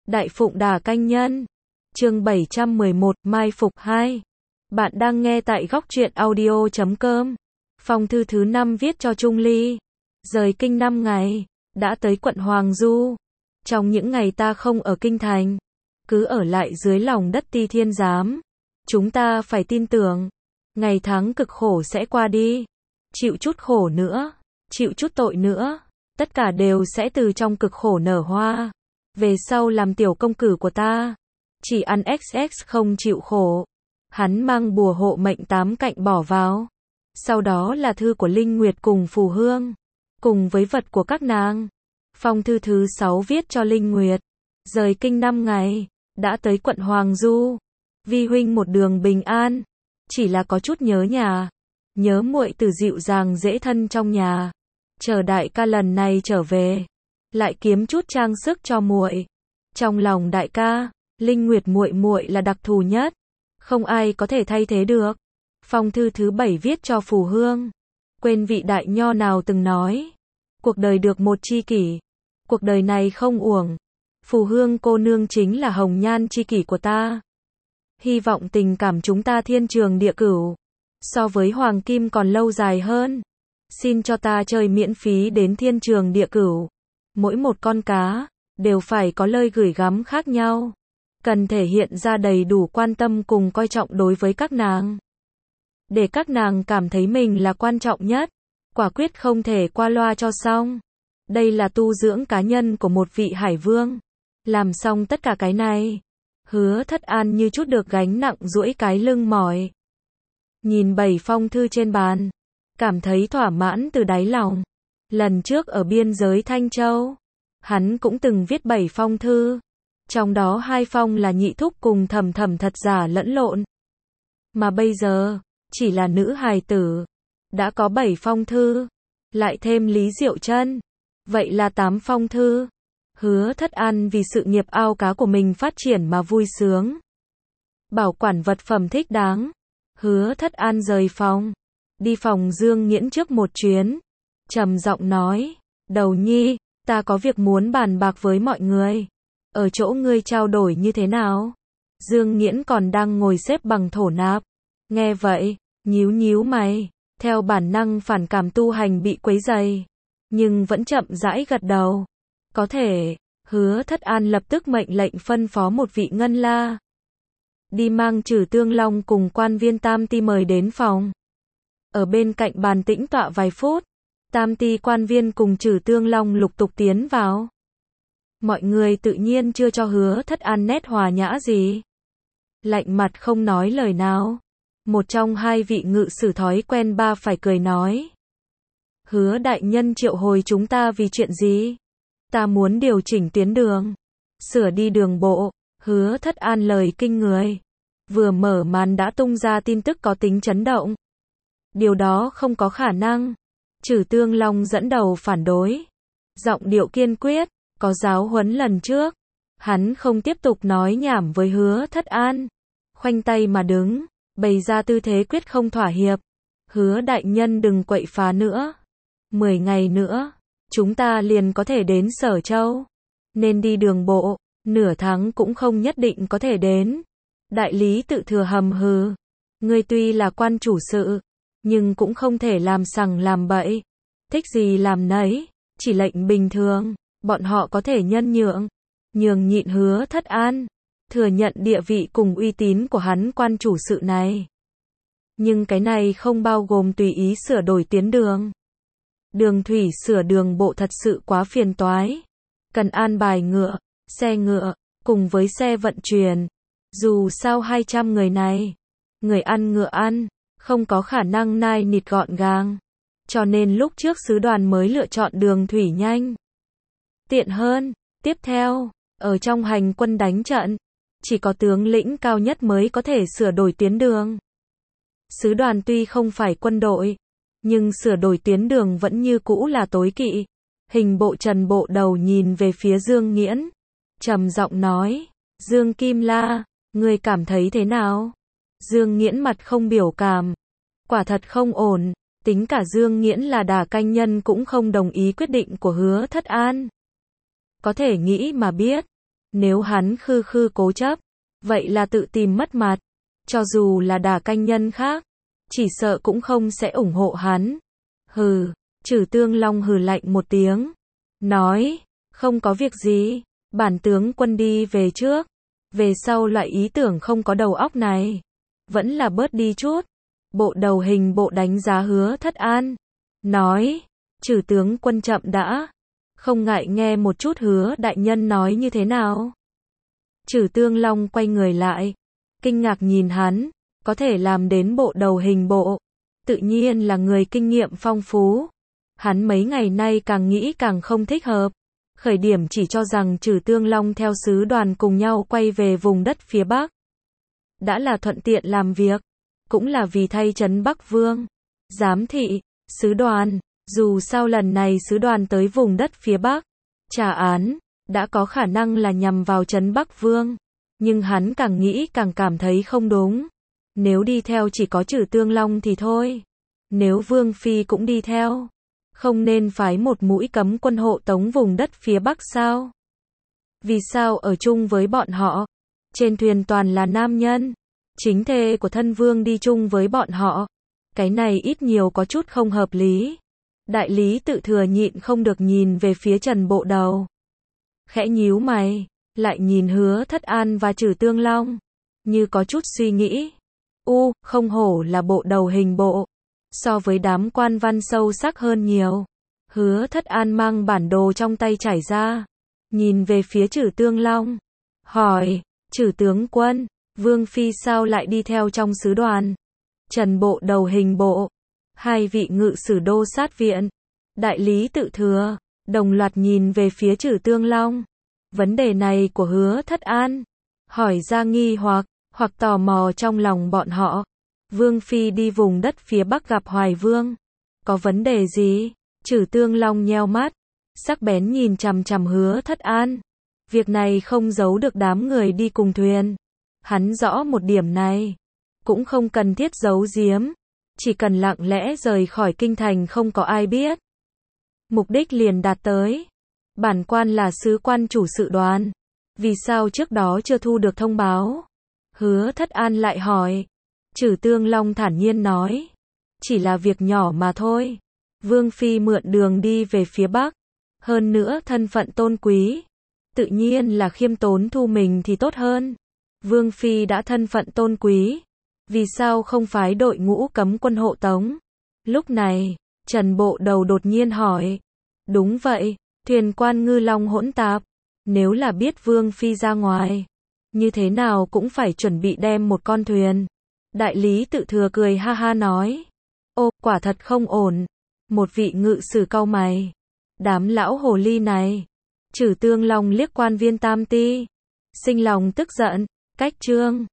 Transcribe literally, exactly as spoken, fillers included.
Đại Phụng Đà Canh Nhân. Chương bảy trăm mười một, Mai Phục hai. Bạn đang nghe tại góc truyện audio chấm com. Phong thư thứ năm viết cho Trung Ly. Rời kinh năm ngày, đã tới quận Hoàng Du. Trong những ngày ta không ở kinh thành, cứ ở lại dưới lòng đất Ti Thiên Giám. Chúng ta phải tin tưởng, ngày tháng cực khổ sẽ qua đi. Chịu chút khổ nữa, chịu chút tội nữa, tất cả đều sẽ từ trong cực khổ nở hoa. Về sau làm tiểu công cử của ta, chỉ ăn ích ích không chịu khổ. Hắn mang bùa hộ mệnh tám cạnh bỏ vào. Sau đó là thư của Linh Nguyệt cùng Phù Hương, cùng với vật của các nàng. Phong thư thứ sáu viết cho Linh Nguyệt. Rời kinh năm ngày, đã tới quận Hoàng Du. Vi huynh một đường bình an, chỉ là có chút nhớ nhà. Nhớ muội tử dịu dàng dễ thân trong nhà. Chờ đại ca lần này trở về, lại kiếm chút trang sức cho muội. Trong lòng đại ca, Linh Nguyệt muội muội là đặc thù nhất, không ai có thể thay thế được. Phong thư thứ bảy viết cho Phù Hương. Quên vị đại nho nào từng nói, cuộc đời được một tri kỷ, cuộc đời này không uổng. Phù Hương cô nương chính là hồng nhan tri kỷ của ta. Hy vọng tình cảm chúng ta thiên trường địa cửu, so với hoàng kim còn lâu dài hơn. Xin cho ta chơi miễn phí đến thiên trường địa cửu. Mỗi một con cá đều phải có lời gửi gắm khác nhau, cần thể hiện ra đầy đủ quan tâm cùng coi trọng đối với các nàng, để các nàng cảm thấy mình là quan trọng nhất, quả quyết không thể qua loa cho xong. Đây là tu dưỡng cá nhân của một vị hải vương. Làm xong tất cả cái này, Hứa Thất An như chút được gánh nặng duỗi cái lưng mỏi. Nhìn bảy phong thư trên bàn, cảm thấy thỏa mãn từ đáy lòng. Lần trước ở biên giới Thanh Châu, hắn cũng từng viết bảy phong thư. Trong đó hai phong là nhị thúc cùng thầm thầm thật giả lẫn lộn. Mà bây giờ, chỉ là nữ hài tử, đã có bảy phong thư, lại thêm Lý Diệu Trân, vậy là tám phong thư. Hứa Thất An vì sự nghiệp ao cá của mình phát triển mà vui sướng. Bảo quản vật phẩm thích đáng, Hứa Thất An rời phòng, đi phòng Dương Nghiễn trước một chuyến, trầm giọng nói, đầu nhi, ta có việc muốn bàn bạc với mọi người. Ở chỗ ngươi trao đổi như thế nào? Dương Nghiễn còn đang ngồi xếp bằng thổ nạp. Nghe vậy, nhíu nhíu mày, theo bản năng phản cảm tu hành bị quấy rầy, nhưng vẫn chậm rãi gật đầu. Có thể. Hứa Thất An lập tức mệnh lệnh phân phó một vị ngân la đi mang Trử Tương Long cùng quan viên Tam Ti mời đến phòng. Ở bên cạnh bàn tĩnh tọa vài phút, Tam Ti quan viên cùng Trử Tương Long lục tục tiến vào. Mọi người tự nhiên chưa cho Hứa Thất An nét hòa nhã gì, lạnh mặt không nói lời nào. Một trong hai vị ngự sử thói quen ba phải cười nói, Hứa đại nhân triệu hồi chúng ta vì chuyện gì? Ta muốn điều chỉnh tuyến đường, sửa đi đường bộ. Hứa Thất An lời kinh người, vừa mở màn đã tung ra tin tức có tính chấn động. Điều đó không có khả năng. Trử Tương Long dẫn đầu phản đối, giọng điệu kiên quyết, có giáo huấn lần trước, hắn không tiếp tục nói nhảm với Hứa Thất An, khoanh tay mà đứng, bày ra tư thế quyết không thỏa hiệp. Hứa đại nhân đừng quậy phá nữa. Mười ngày nữa, chúng ta liền có thể đến Sở Châu. Nên đi đường bộ, nửa tháng cũng không nhất định có thể đến. Đại lý tự thừa hầm hừ. Ngươi tuy là quan chủ sự, nhưng cũng không thể làm sằng làm bậy. Thích gì làm nấy, chỉ lệnh bình thường, bọn họ có thể nhân nhượng. Nhường nhịn Hứa Thất An, thừa nhận địa vị cùng uy tín của hắn quan chủ sự này. Nhưng cái này không bao gồm tùy ý sửa đổi tuyến đường. Đường thủy sửa đường bộ thật sự quá phiền toái. Cần an bài ngựa, xe ngựa, cùng với xe vận chuyển. Dù sao hai trăm người này, người ăn ngựa ăn, không có khả năng nai nịt gọn gàng. Cho nên lúc trước sứ đoàn mới lựa chọn đường thủy nhanh, tiện hơn. Tiếp theo, ở trong hành quân đánh trận, chỉ có tướng lĩnh cao nhất mới có thể sửa đổi tuyến đường. Sứ đoàn tuy không phải quân đội, nhưng sửa đổi tuyến đường vẫn như cũ là tối kỵ. Hình bộ Trần bộ đầu nhìn về phía Dương Nghiễn, trầm giọng nói, Dương Kim La, ngươi cảm thấy thế nào? Dương Nghiễn mặt không biểu cảm, quả thật không ổn. Tính cả Dương Nghiễn là Đà Canh Nhân cũng không đồng ý quyết định của Hứa Thất An. Có thể nghĩ mà biết, Nếu hắn khư khư cố chấp, vậy là tự tìm mất mặt. Cho dù là đả canh nhân khác, chỉ sợ cũng không sẽ ủng hộ hắn. Hừ, Trử Tương Long hừ lạnh một tiếng, nói, không có việc gì, bản tướng quân đi về trước. Về sau loại ý tưởng không có đầu óc này, vẫn là bớt đi chút. Bộ đầu hình bộ đánh giá Hứa Thất An, nói, Trử tướng quân chậm đã, không ngại nghe một chút Hứa đại nhân nói như thế nào. Trử Tương Long quay người lại, kinh ngạc nhìn hắn, có thể làm đến bộ đầu hình bộ, tự nhiên là người kinh nghiệm phong phú. Hắn mấy ngày nay càng nghĩ càng không thích hợp. Khởi điểm chỉ cho rằng Trử Tương Long theo sứ đoàn cùng nhau quay về vùng đất phía Bắc. Đã là thuận tiện làm việc, cũng là vì thay trấn Bắc Vương. Giám thị, sứ đoàn, dù sao lần này sứ đoàn tới vùng đất phía Bắc, trả án, đã có khả năng là nhằm vào trấn Bắc Vương. Nhưng hắn càng nghĩ càng cảm thấy không đúng. Nếu đi theo chỉ có Trử Tương Long thì thôi. Nếu Vương Phi cũng đi theo, không nên phái một mũi cấm quân hộ tống vùng đất phía Bắc sao? Vì sao ở chung với bọn họ? Trên thuyền toàn là nam nhân. Chính thê của thân vương đi chung với bọn họ. Cái này ít nhiều có chút không hợp lý. Đại lý Tự Thừa nhịn không được nhìn về phía Trần Bộ Đầu. Khẽ nhíu mày, lại nhìn Hứa Thất An và Trử Tương Long, như có chút suy nghĩ. U, không hổ là bộ đầu hình bộ. So với đám quan văn sâu sắc hơn nhiều. Hứa Thất An mang bản đồ trong tay trải ra, nhìn về phía Trử Tương Long, hỏi, Trử tướng quân, Vương Phi sao lại đi theo trong sứ đoàn? Trần bộ đầu hình bộ, hai vị ngự sử đô sát viện, đại lý Tự Thừa, đồng loạt nhìn về phía Trử Tương Long. Vấn đề này của Hứa Thất An, hỏi ra nghi hoặc, hoặc tò mò trong lòng bọn họ. Vương Phi đi vùng đất phía Bắc gặp Hoài Vương, có vấn đề gì? Trử Tương Long nheo mắt, sắc bén nhìn chằm chằm Hứa Thất An. Việc này không giấu được đám người đi cùng thuyền. Hắn rõ một điểm này, cũng không cần thiết giấu giếm, chỉ cần lặng lẽ rời khỏi kinh thành không có ai biết. Mục đích liền đạt tới. Bản quan là sứ quan chủ sự đoàn, vì sao trước đó chưa thu được thông báo? Hứa Thất An lại hỏi. Trử Tương Long thản nhiên nói, chỉ là việc nhỏ mà thôi. Vương Phi mượn đường đi về phía Bắc, hơn nữa thân phận tôn quý, tự nhiên là khiêm tốn thu mình thì tốt hơn. Vương Phi đã thân phận tôn quý, vì sao không phái đội ngũ cấm quân hộ tống? Lúc này, Trần Bộ Đầu đột nhiên hỏi. Đúng vậy, thuyền quan ngư long hỗn tạp, nếu là biết Vương Phi ra ngoài, như thế nào cũng phải chuẩn bị đem một con thuyền. Đại lý Tự Thừa cười ha ha nói. Ô, quả thật không ổn. Một vị ngự sử cau mày. Đám lão hồ ly này. Trử Tương Long liếc quan viên tam ti, sinh lòng tức giận. Cách trương.